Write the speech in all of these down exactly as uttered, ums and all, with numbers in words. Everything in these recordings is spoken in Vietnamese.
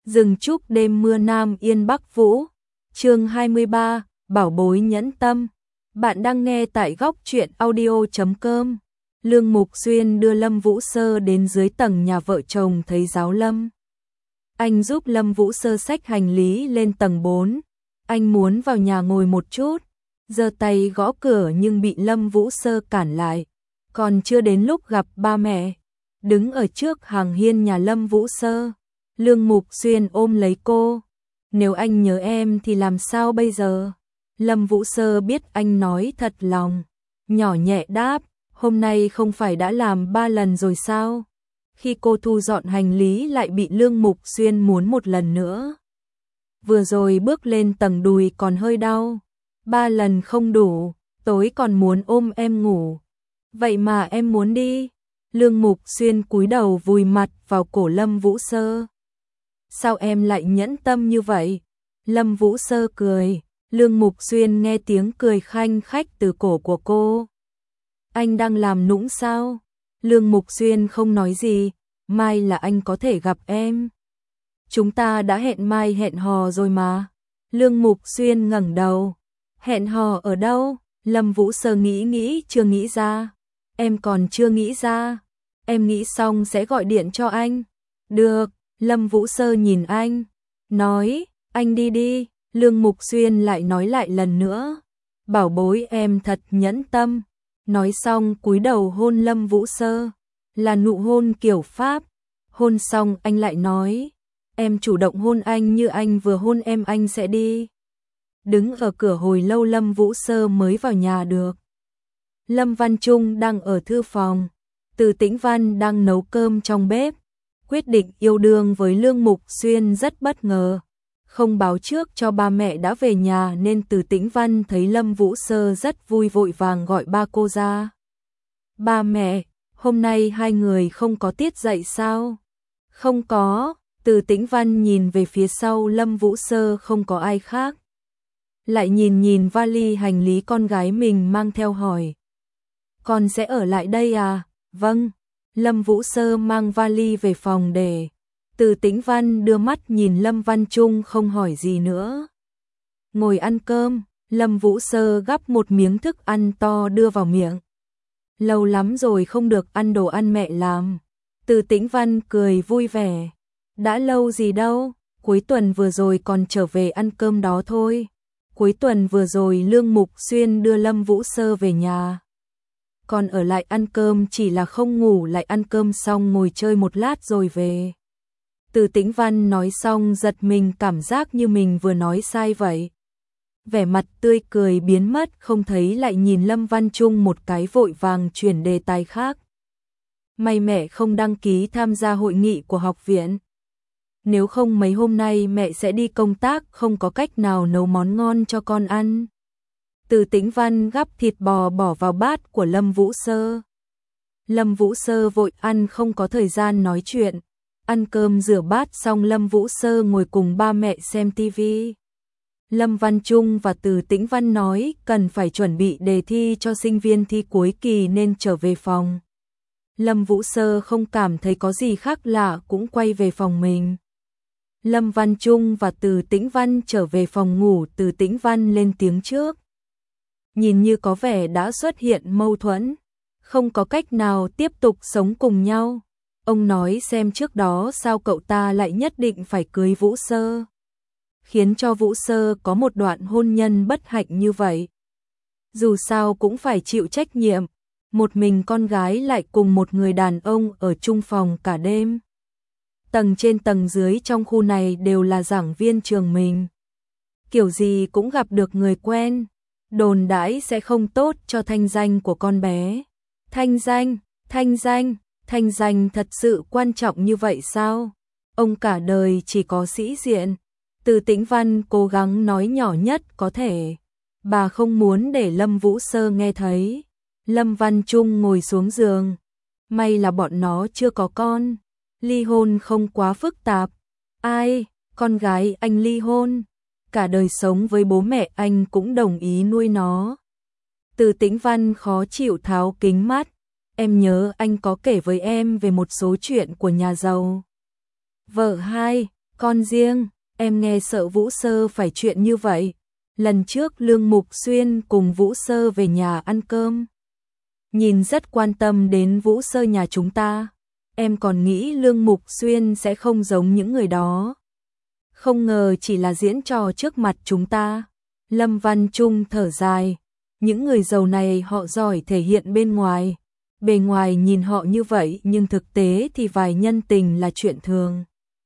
Rừng trúc đêm mưa Nam Yên Bắc Vũ. Chương hai mươi ba, Bảo bối nhẫn tâm. Bạn đang nghe tại góc truyện audio chấm com. Lương Mục Xuyên đưa Lâm Vũ Sơ đến dưới tầng nhà vợ chồng thấy giáo Lâm. Anh giúp Lâm Vũ Sơ xách hành lý lên tầng bốn. Anh muốn vào nhà ngồi một chút, giơ tay gõ cửa nhưng bị Lâm Vũ Sơ cản lại. Còn chưa đến lúc gặp ba mẹ. Đứng ở trước hàng hiên nhà Lâm Vũ Sơ, Lương Mục Xuyên ôm lấy cô. Nếu anh nhớ em thì làm sao bây giờ? Lâm Vũ Sơ biết anh nói thật lòng, nhỏ nhẹ đáp, hôm nay không phải đã làm ba lần rồi sao? Khi cô thu dọn hành lý lại bị Lương Mục Xuyên muốn một lần nữa. Vừa rồi bước lên tầng đùi còn hơi đau, ba lần không đủ, tối còn muốn ôm em ngủ. Vậy mà em muốn đi. Lương Mục Xuyên cúi đầu vùi mặt vào cổ Lâm Vũ Sơ. Sao em lại nhẫn tâm như vậy? Lâm Vũ Sơ cười. Lương Mục Xuyên nghe tiếng cười khanh khách từ cổ của cô. Anh đang làm nũng sao? Lương Mục Xuyên không nói gì. Mai là anh có thể gặp em. Chúng ta đã hẹn mai hẹn hò rồi mà. Lương Mục Xuyên ngẩng đầu. Hẹn hò ở đâu? Lâm Vũ Sơ nghĩ nghĩ chưa nghĩ ra. Em còn chưa nghĩ ra. Em nghĩ xong sẽ gọi điện cho anh. Được. Lâm Vũ Sơ nhìn anh, nói, anh đi đi. Lương Mục Xuyên lại nói lại lần nữa, bảo bối em thật nhẫn tâm. Nói xong cúi đầu hôn Lâm Vũ Sơ, là nụ hôn kiểu Pháp. Hôn xong anh lại nói, em chủ động hôn anh như anh vừa hôn em anh sẽ đi. Đứng ở cửa hồi lâu Lâm Vũ Sơ mới vào nhà được. Lâm Văn Trung đang ở thư phòng, Từ Tĩnh Văn đang nấu cơm trong bếp. Quyết định yêu đương với Lương Mục Xuyên rất bất ngờ. Không báo trước cho ba mẹ đã về nhà nên Từ Tĩnh Văn thấy Lâm Vũ Sơ rất vui vội vàng gọi ba cô ra. Ba mẹ, hôm nay hai người không có tiết dạy sao? Không có. Từ Tĩnh Văn nhìn về phía sau Lâm Vũ Sơ không có ai khác. Lại nhìn nhìn vali hành lý con gái mình mang theo hỏi. Con sẽ ở lại đây à? Vâng. Lâm Vũ Sơ mang vali về phòng để. Từ Tĩnh Văn đưa mắt nhìn Lâm Văn Trung không hỏi gì nữa. Ngồi ăn cơm, Lâm Vũ Sơ gắp một miếng thức ăn to đưa vào miệng. Lâu lắm rồi không được ăn đồ ăn mẹ làm. Từ Tĩnh Văn cười vui vẻ. Đã lâu gì đâu, cuối tuần vừa rồi còn trở về ăn cơm đó thôi. Cuối tuần vừa rồi Lương Mục Xuyên đưa Lâm Vũ Sơ về nhà. Còn ở lại ăn cơm chỉ là không ngủ, lại ăn cơm xong ngồi chơi một lát rồi về. Từ Tĩnh Văn nói xong giật mình cảm giác như mình vừa nói sai vậy. Vẻ mặt tươi cười biến mất không thấy, lại nhìn Lâm Văn Trung một cái vội vàng chuyển đề tài khác. May mẹ không đăng ký tham gia hội nghị của học viện. Nếu không mấy hôm nay mẹ sẽ đi công tác, không có cách nào nấu món ngon cho con ăn. Từ Tĩnh Văn gắp thịt bò bỏ vào bát của Lâm Vũ Sơ. Lâm Vũ Sơ vội ăn không có thời gian nói chuyện. Ăn cơm rửa bát xong Lâm Vũ Sơ ngồi cùng ba mẹ xem tivi. Lâm Văn Trung và Từ Tĩnh Văn nói cần phải chuẩn bị đề thi cho sinh viên thi cuối kỳ nên trở về phòng. Lâm Vũ Sơ không cảm thấy có gì khác lạ cũng quay về phòng mình. Lâm Văn Trung và Từ Tĩnh Văn trở về phòng ngủ, Từ Tĩnh Văn lên tiếng trước. Nhìn như có vẻ đã xuất hiện mâu thuẫn, không có cách nào tiếp tục sống cùng nhau. Ông nói xem trước đó sao cậu ta lại nhất định phải cưới Vũ Sơ, khiến cho Vũ Sơ có một đoạn hôn nhân bất hạnh như vậy. Dù sao cũng phải chịu trách nhiệm, một mình con gái lại cùng một người đàn ông ở chung phòng cả đêm. Tầng trên tầng dưới trong khu này đều là giảng viên trường mình. Kiểu gì cũng gặp được người quen. Đồn đãi sẽ không tốt cho thanh danh của con bé. Thanh danh, thanh danh, thanh danh thật sự quan trọng như vậy sao? Ông cả đời chỉ có sĩ diện. Từ Tĩnh Văn cố gắng nói nhỏ nhất có thể. Bà không muốn để Lâm Vũ Sơ nghe thấy. Lâm Văn Trung ngồi xuống giường. May là bọn nó chưa có con. Ly hôn không quá phức tạp. Ai, con gái anh ly hôn. Cả đời sống với bố mẹ anh cũng đồng ý nuôi nó. Từ Tĩnh Văn khó chịu tháo kính mắt. Em nhớ anh có kể với em về một số chuyện của nhà giàu. Vợ hai, Con riêng, em nghe sợ Vũ Sơ phải chuyện như vậy. Lần trước Lương Mục Xuyên cùng Vũ Sơ về nhà ăn cơm. Nhìn rất quan tâm đến Vũ Sơ nhà chúng ta. Em còn nghĩ Lương Mục Xuyên sẽ không giống những người đó. Không ngờ chỉ là diễn trò trước mặt chúng ta. Lâm Văn Trung thở dài. Những người giàu này họ giỏi thể hiện bên ngoài. Bề ngoài nhìn họ như vậy nhưng thực tế thì vài nhân tình là chuyện thường.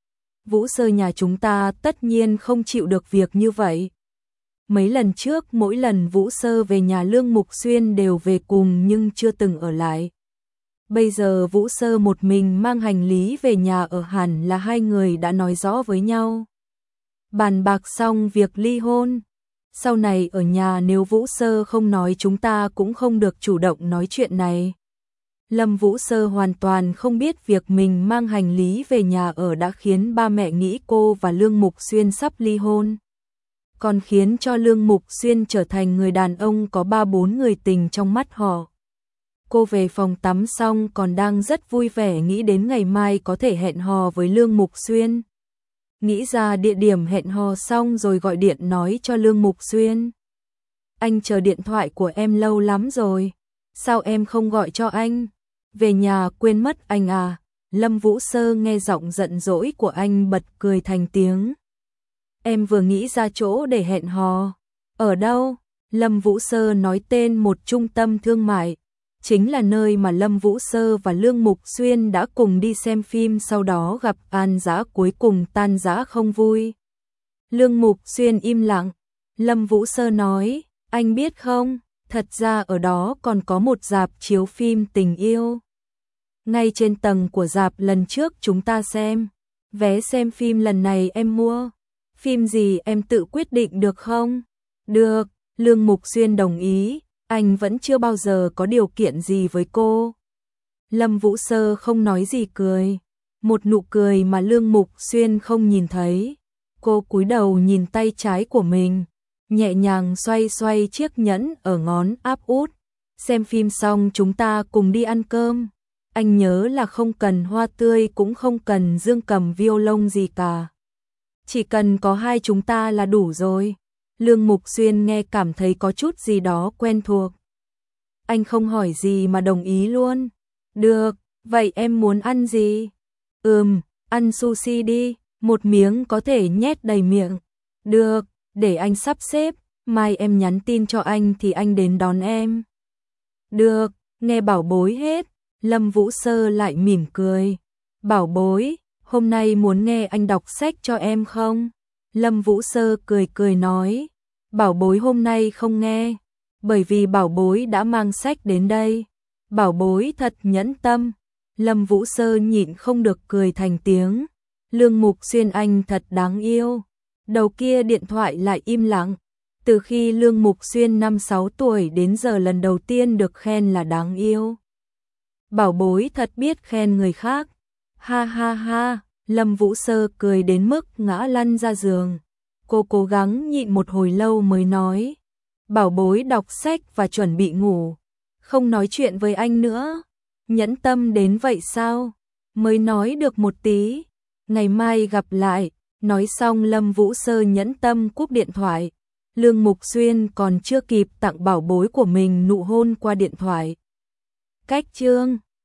Vũ Sơ nhà chúng ta tất nhiên không chịu được việc như vậy. Mấy lần trước mỗi lần Vũ Sơ về nhà Lương Mục Xuyên đều về cùng nhưng chưa từng ở lại. Bây giờ Vũ Sơ một mình mang hành lý về nhà ở, hẳn là hai người đã nói rõ với nhau. Bàn bạc xong việc ly hôn. Sau này ở nhà nếu Vũ Sơ không nói chúng ta cũng không được chủ động nói chuyện này. Lâm Vũ Sơ hoàn toàn không biết việc mình mang hành lý về nhà ở đã khiến ba mẹ nghĩ cô và Lương Mục Xuyên sắp ly hôn. Còn khiến cho Lương Mục Xuyên trở thành người đàn ông có ba bốn người tình trong mắt họ. Cô về phòng tắm xong còn đang rất vui vẻ nghĩ đến ngày mai có thể hẹn hò với Lương Mục Xuyên. Nghĩ ra địa điểm hẹn hò xong rồi gọi điện nói cho Lương Mục Xuyên. Anh chờ điện thoại của em lâu lắm rồi. Sao em không gọi cho anh? Về nhà quên mất anh à? Lâm Vũ Sơ nghe giọng giận dỗi của anh bật cười thành tiếng. Em vừa nghĩ ra chỗ để hẹn hò. Ở đâu? Lâm Vũ Sơ nói tên một trung tâm thương mại. Chính là nơi mà Lâm Vũ Sơ và Lương Mục Xuyên đã cùng đi xem phim, sau đó gặp An Dã, cuối cùng tan rã không vui. Lương Mục Xuyên im lặng. Lâm Vũ Sơ nói, anh biết không, thật ra ở đó còn có một rạp chiếu phim tình yêu. Ngay trên tầng của rạp lần trước chúng ta xem. Vé xem phim lần này em mua. Phim gì em tự quyết định được không? Được, Lương Mục Xuyên đồng ý. Anh vẫn chưa bao giờ có điều kiện gì với cô. Lâm Vũ Sơ không nói gì cười. Một nụ cười mà Lương Mục Xuyên không nhìn thấy. Cô cúi đầu nhìn tay trái của mình. Nhẹ nhàng xoay xoay chiếc nhẫn ở ngón áp út. Xem phim xong chúng ta cùng đi ăn cơm. Anh nhớ là không cần hoa tươi cũng không cần dương cầm violon gì cả. Chỉ cần có hai chúng ta là đủ rồi. Lương Mục Xuyên nghe cảm thấy có chút gì đó quen thuộc. Anh không hỏi gì mà đồng ý luôn. Được, vậy em muốn ăn gì? Ừm, ăn sushi đi, một miếng có thể nhét đầy miệng. Được, để anh sắp xếp, mai em nhắn tin cho anh thì anh đến đón em. Được, nghe bảo bối hết. Lâm Vũ Sơ lại mỉm cười. Bảo bối, hôm nay muốn nghe anh đọc sách cho em không? Lâm Vũ Sơ cười cười nói. Bảo bối hôm nay không nghe, bởi vì bảo bối đã mang sách đến đây. Bảo bối thật nhẫn tâm. Lâm Vũ Sơ nhịn không được cười thành tiếng. Lương Mục Xuyên anh thật đáng yêu. Đầu kia điện thoại lại im lặng. Từ khi Lương Mục Xuyên năm sáu tuổi đến giờ lần đầu tiên được khen là đáng yêu. Bảo bối thật biết khen người khác. Ha ha ha, Lâm Vũ Sơ cười đến mức ngã lăn ra giường. Cô cố gắng nhịn một hồi lâu mới nói. Bảo bối đọc sách và chuẩn bị ngủ. Không nói chuyện với anh nữa. Nhẫn tâm đến vậy sao? Mới nói được một tí. Ngày mai gặp lại. Nói xong Lâm Vũ Sơ nhẫn tâm cúp điện thoại. Lương Mục Xuyên còn chưa kịp tặng bảo bối của mình nụ hôn qua điện thoại. Cách chương